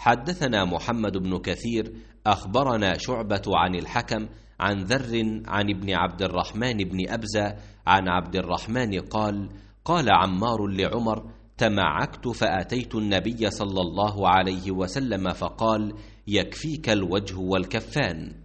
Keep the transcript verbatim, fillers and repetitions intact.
حدثنا محمد بن كثير أخبرنا شعبة عن الحكم عن ذر عن ابن عبد الرحمن بن أبزة عن عبد الرحمن قال: قال عمار لعمر: تمعكت فأتيت النبي صلى الله عليه وسلم فقال: يكفيك الوجه والكفان.